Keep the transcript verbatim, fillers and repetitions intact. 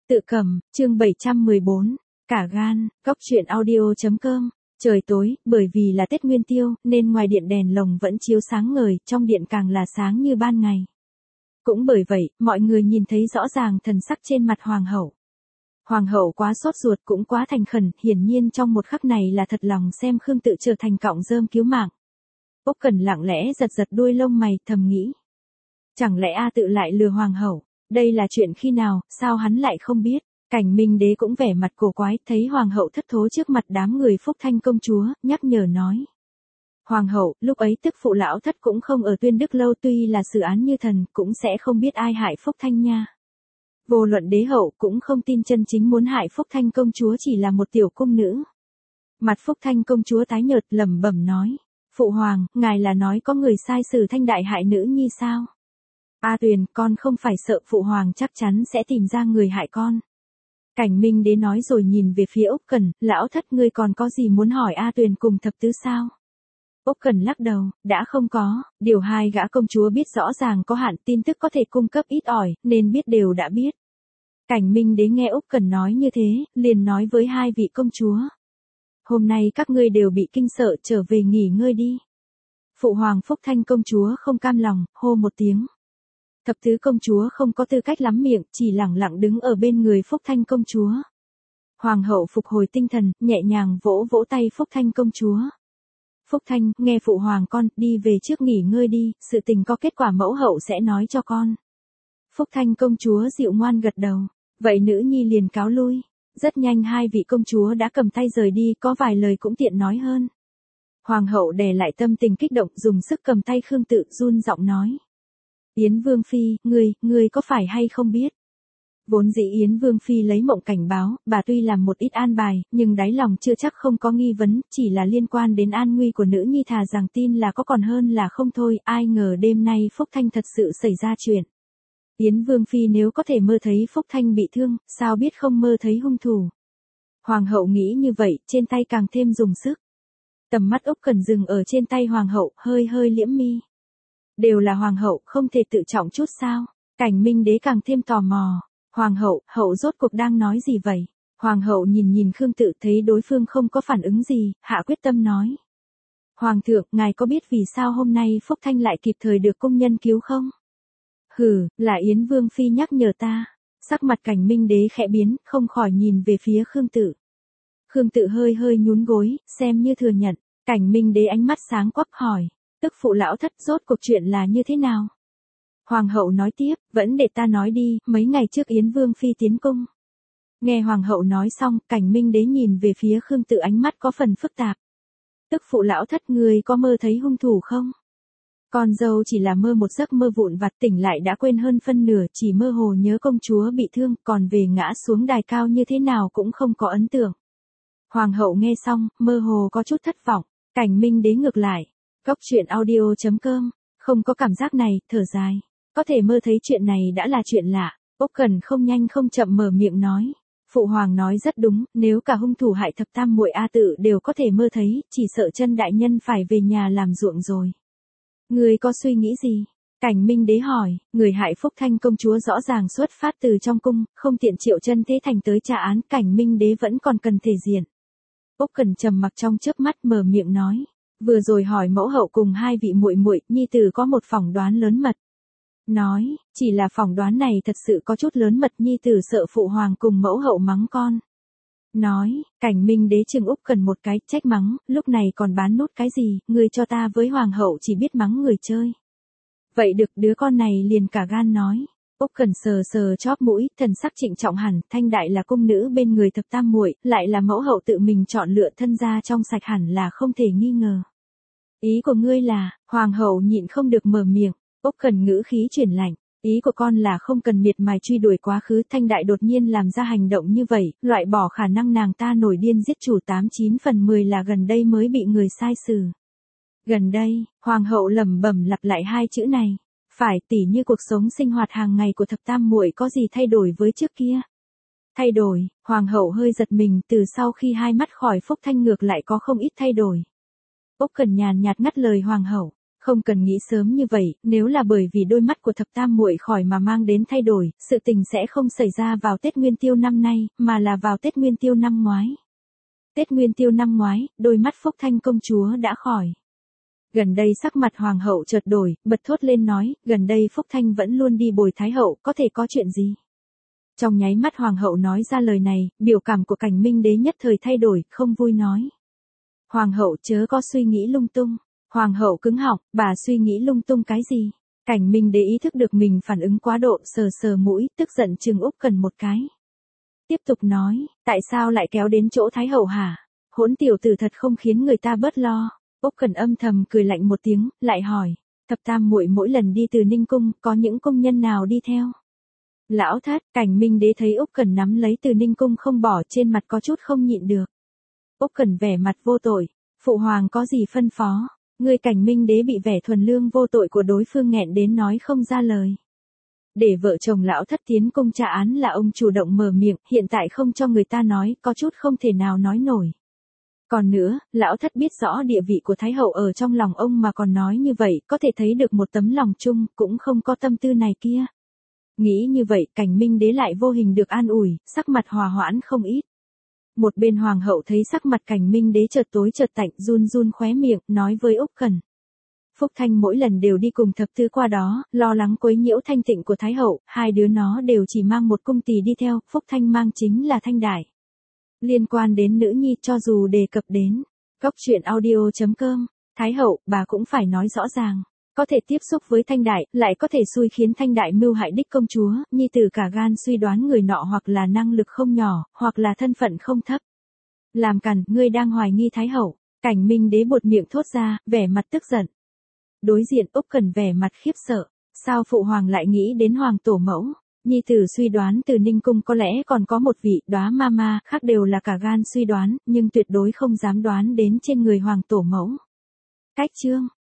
Tự cầm, chương bảy trăm mười bốn, cả gan, góc truyện audio.com. Trời tối, bởi vì là Tết Nguyên Tiêu, nên ngoài điện đèn lồng vẫn chiếu sáng ngời, trong điện càng là sáng như ban ngày. Cũng bởi vậy, mọi người nhìn thấy rõ ràng thần sắc trên mặt hoàng hậu. Hoàng hậu quá sốt ruột cũng quá thành khẩn, hiển nhiên trong một khắc này là thật lòng xem Khương Tự trở thành cọng rơm cứu mạng. Úc Cẩn lặng lẽ giật giật đuôi lông mày, thầm nghĩ. Chẳng lẽ A Tự lại lừa hoàng hậu? Đây là chuyện khi nào, sao hắn lại không biết? Cảnh Minh Đế cũng vẻ mặt cổ quái, thấy hoàng hậu thất thố trước mặt đám người Phúc Thanh công chúa, nhắc nhở nói. Hoàng hậu, lúc ấy tức phụ lão thất cũng không ở Tuyên Đức lâu, tuy là xử án như thần, cũng sẽ không biết ai hại Phúc Thanh nha. Vô luận đế hậu cũng không tin chân chính muốn hại Phúc Thanh công chúa chỉ là một tiểu cung nữ. Mặt Phúc Thanh công chúa tái nhợt lẩm bẩm nói. Phụ hoàng, ngài là nói có người sai sử Thanh đại hại nữ nhi sao? A Tuyền, con không phải sợ phụ hoàng chắc chắn sẽ tìm ra người hại con. Cảnh Minh Đế nói rồi nhìn về phía Úc Cẩn, lão thất ngươi còn có gì muốn hỏi A Tuyền cùng thập tứ sao? Úc Cẩn lắc đầu, đã không có, điều hai gã công chúa biết rõ ràng có hạn, tin tức có thể cung cấp ít ỏi, nên biết đều đã biết. Cảnh Minh Đế nghe Úc Cẩn nói như thế, liền nói với hai vị công chúa. Hôm nay các ngươi đều bị kinh sợ, trở về nghỉ ngơi đi. Phụ hoàng Phúc Thanh công chúa không cam lòng, hô một tiếng. Thập tứ công chúa không có tư cách lắm miệng, chỉ lẳng lặng đứng ở bên người Phúc Thanh công chúa. Hoàng hậu phục hồi tinh thần, nhẹ nhàng vỗ vỗ tay Phúc Thanh công chúa. Phúc Thanh, nghe phụ hoàng con, đi về trước nghỉ ngơi đi, sự tình có kết quả mẫu hậu sẽ nói cho con. Phúc Thanh công chúa dịu ngoan gật đầu, vậy nữ nhi liền cáo lui. Rất nhanh hai vị công chúa đã cầm tay rời đi, có vài lời cũng tiện nói hơn. Hoàng hậu đè lại tâm tình kích động, dùng sức cầm tay Khương Tự, run giọng nói. Yến Vương Phi, ngươi, ngươi có phải hay không biết? Vốn dĩ Yến Vương Phi lấy mộng cảnh báo, bà tuy làm một ít an bài, nhưng đáy lòng chưa chắc không có nghi vấn, chỉ là liên quan đến an nguy của nữ nhi, thà rằng tin là có còn hơn là không thôi, ai ngờ đêm nay Phúc Thanh thật sự xảy ra chuyện. Yến Vương Phi nếu có thể mơ thấy Phúc Thanh bị thương, sao biết không mơ thấy hung thủ. Hoàng hậu nghĩ như vậy, trên tay càng thêm dùng sức. Tầm mắt Úc Cẩn dừng ở trên tay hoàng hậu, hơi hơi liễm mi. Đều là hoàng hậu, không thể tự trọng chút sao? Cảnh Minh Đế càng thêm tò mò. Hoàng hậu, hậu rốt cuộc đang nói gì vậy? Hoàng hậu nhìn nhìn Khương Tự, thấy đối phương không có phản ứng gì, hạ quyết tâm nói. Hoàng thượng, ngài có biết vì sao hôm nay Phúc Thanh lại kịp thời được công nhân cứu không? Hừ, là Yến Vương Phi nhắc nhở ta. Sắc mặt Cảnh Minh Đế khẽ biến, không khỏi nhìn về phía Khương Tự. Khương Tự hơi hơi nhún gối, xem như thừa nhận. Cảnh Minh Đế ánh mắt sáng quắc hỏi. Tức phụ lão thất rốt cuộc chuyện là như thế nào? Hoàng hậu nói tiếp, vẫn để ta nói đi, mấy ngày trước Yến Vương Phi tiến cung. Nghe hoàng hậu nói xong, Cảnh Minh Đế nhìn về phía Khương Tự, ánh mắt có phần phức tạp. Tức phụ lão thất, người có mơ thấy hung thủ không? Con dâu chỉ là mơ một giấc mơ vụn vặt, tỉnh lại đã quên hơn phân nửa, chỉ mơ hồ nhớ công chúa bị thương, còn về ngã xuống đài cao như thế nào cũng không có ấn tượng. Hoàng hậu nghe xong, mơ hồ có chút thất vọng. Cảnh Minh Đế ngược lại. Góc truyện audio.com, không có cảm giác này, thở dài. Có thể mơ thấy chuyện này đã là chuyện lạ. Úc Cẩn không nhanh không chậm mở miệng nói. Phụ hoàng nói rất đúng, nếu cả hung thủ hại thập tam muội A Tự đều có thể mơ thấy, chỉ sợ chân đại nhân phải về nhà làm ruộng rồi. Người có suy nghĩ gì? Cảnh Minh Đế hỏi, người hại Phúc Thanh công chúa rõ ràng xuất phát từ trong cung, không tiện triệu chân thế thành tới trả án, Cảnh Minh Đế vẫn còn cần thể diện. Úc Cẩn trầm mặc trong chớp mắt mở miệng nói. Vừa rồi hỏi mẫu hậu cùng hai vị muội muội, nhi tử có một phỏng đoán lớn mật. Nói, chỉ là phỏng đoán này thật sự có chút lớn mật, nhi tử sợ phụ hoàng cùng mẫu hậu mắng con. Nói, Cảnh Minh Đế trừng Úc Cẩn một cái, trách mắng, lúc này còn bán nút cái gì, ngươi cho ta với hoàng hậu chỉ biết mắng người chơi. Vậy được, đứa con này liền cả gan nói. Úc Cẩn sờ sờ chóp mũi, thần sắc trịnh trọng hẳn, Thanh đại là cung nữ bên người thập tam muội, lại là mẫu hậu tự mình chọn lựa, thân gia trong sạch hẳn là không thể nghi ngờ. Ý của ngươi là, hoàng hậu nhịn không được mở miệng. Úc Cẩn ngữ khí chuyển lạnh, ý của con là không cần miệt mài truy đuổi quá khứ, Thanh đại đột nhiên làm ra hành động như vậy, loại bỏ khả năng nàng ta nổi điên giết chủ, tám chín phần mười là gần đây mới bị người sai xử. Gần đây, hoàng hậu lẩm bẩm lặp lại hai chữ này. Phải, tỉ như cuộc sống sinh hoạt hàng ngày của thập tam muội có gì thay đổi với trước kia? Thay đổi, hoàng hậu hơi giật mình, từ sau khi hai mắt khỏi Phúc Thanh ngược lại có không ít thay đổi. Úc Cẩn nhàn nhạt ngắt lời hoàng hậu. Không cần nghĩ sớm như vậy, nếu là bởi vì đôi mắt của thập tam muội khỏi mà mang đến thay đổi, sự tình sẽ không xảy ra vào Tết Nguyên Tiêu năm nay, mà là vào Tết Nguyên Tiêu năm ngoái. Tết Nguyên Tiêu năm ngoái, đôi mắt Phúc Thanh công chúa đã khỏi. Gần đây sắc mặt hoàng hậu chợt đổi, bật thốt lên nói, gần đây Phúc Thanh vẫn luôn đi bồi thái hậu, có thể có chuyện gì? Trong nháy mắt hoàng hậu nói ra lời này, biểu cảm của Cảnh Minh Đế nhất thời thay đổi, không vui nói. Hoàng hậu chớ có suy nghĩ lung tung. Hoàng hậu cứng họng, bà suy nghĩ lung tung cái gì? Cảnh Minh Đế ý thức được mình phản ứng quá độ, sờ sờ mũi, tức giận trừng Úc Cần một cái. Tiếp tục nói, tại sao lại kéo đến chỗ thái hậu hả? Hỗn tiểu tử thật không khiến người ta bớt lo. Úc Cần âm thầm cười lạnh một tiếng, lại hỏi, thập tam muội mỗi lần đi từ Ninh cung, có những công nhân nào đi theo? Lão thất, Cảnh Minh Đế thấy Úc Cần nắm lấy từ Ninh cung không bỏ, trên mặt có chút không nhịn được. Úc Cần vẻ mặt vô tội, phụ hoàng có gì phân phó? Người Cảnh Minh Đế bị vẻ thuần lương vô tội của đối phương nghẹn đến nói không ra lời. Để vợ chồng lão thất tiến cung tra án là ông chủ động mở miệng, hiện tại không cho người ta nói, có chút không thể nào nói nổi. Còn nữa, lão thất biết rõ địa vị của thái hậu ở trong lòng ông mà còn nói như vậy, có thể thấy được một tấm lòng chung, cũng không có tâm tư này kia. Nghĩ như vậy, Cảnh Minh Đế lại vô hình được an ủi, sắc mặt hòa hoãn không ít. Một bên hoàng hậu thấy sắc mặt Cảnh Minh Đế chợt tối chợt tạnh, run run khóe miệng, nói với Úc Cần. Phúc Thanh mỗi lần đều đi cùng thập tứ qua đó, lo lắng quấy nhiễu thanh tịnh của thái hậu, hai đứa nó đều chỉ mang một cung tỳ đi theo, Phúc Thanh mang chính là Thanh Đại. Liên quan đến nữ nhi cho dù đề cập đến, góc truyện audio chấm com, thái hậu, bà cũng phải nói rõ ràng. Có thể tiếp xúc với Thanh Đại, lại có thể xui khiến Thanh Đại mưu hại đích công chúa, nhi tử cả gan suy đoán người nọ hoặc là năng lực không nhỏ, hoặc là thân phận không thấp. Làm cằn, ngươi đang hoài nghi thái hậu. Cảnh Minh Đế buột miệng thốt ra, vẻ mặt tức giận. Đối diện Úc Cần vẻ mặt khiếp sợ, sao phụ hoàng lại nghĩ đến hoàng tổ mẫu? Nhi tử suy đoán từ Ninh cung có lẽ còn có một vị đóa ma ma, khác đều là cả gan suy đoán, nhưng tuyệt đối không dám đoán đến trên người hoàng tổ mẫu. Cách chương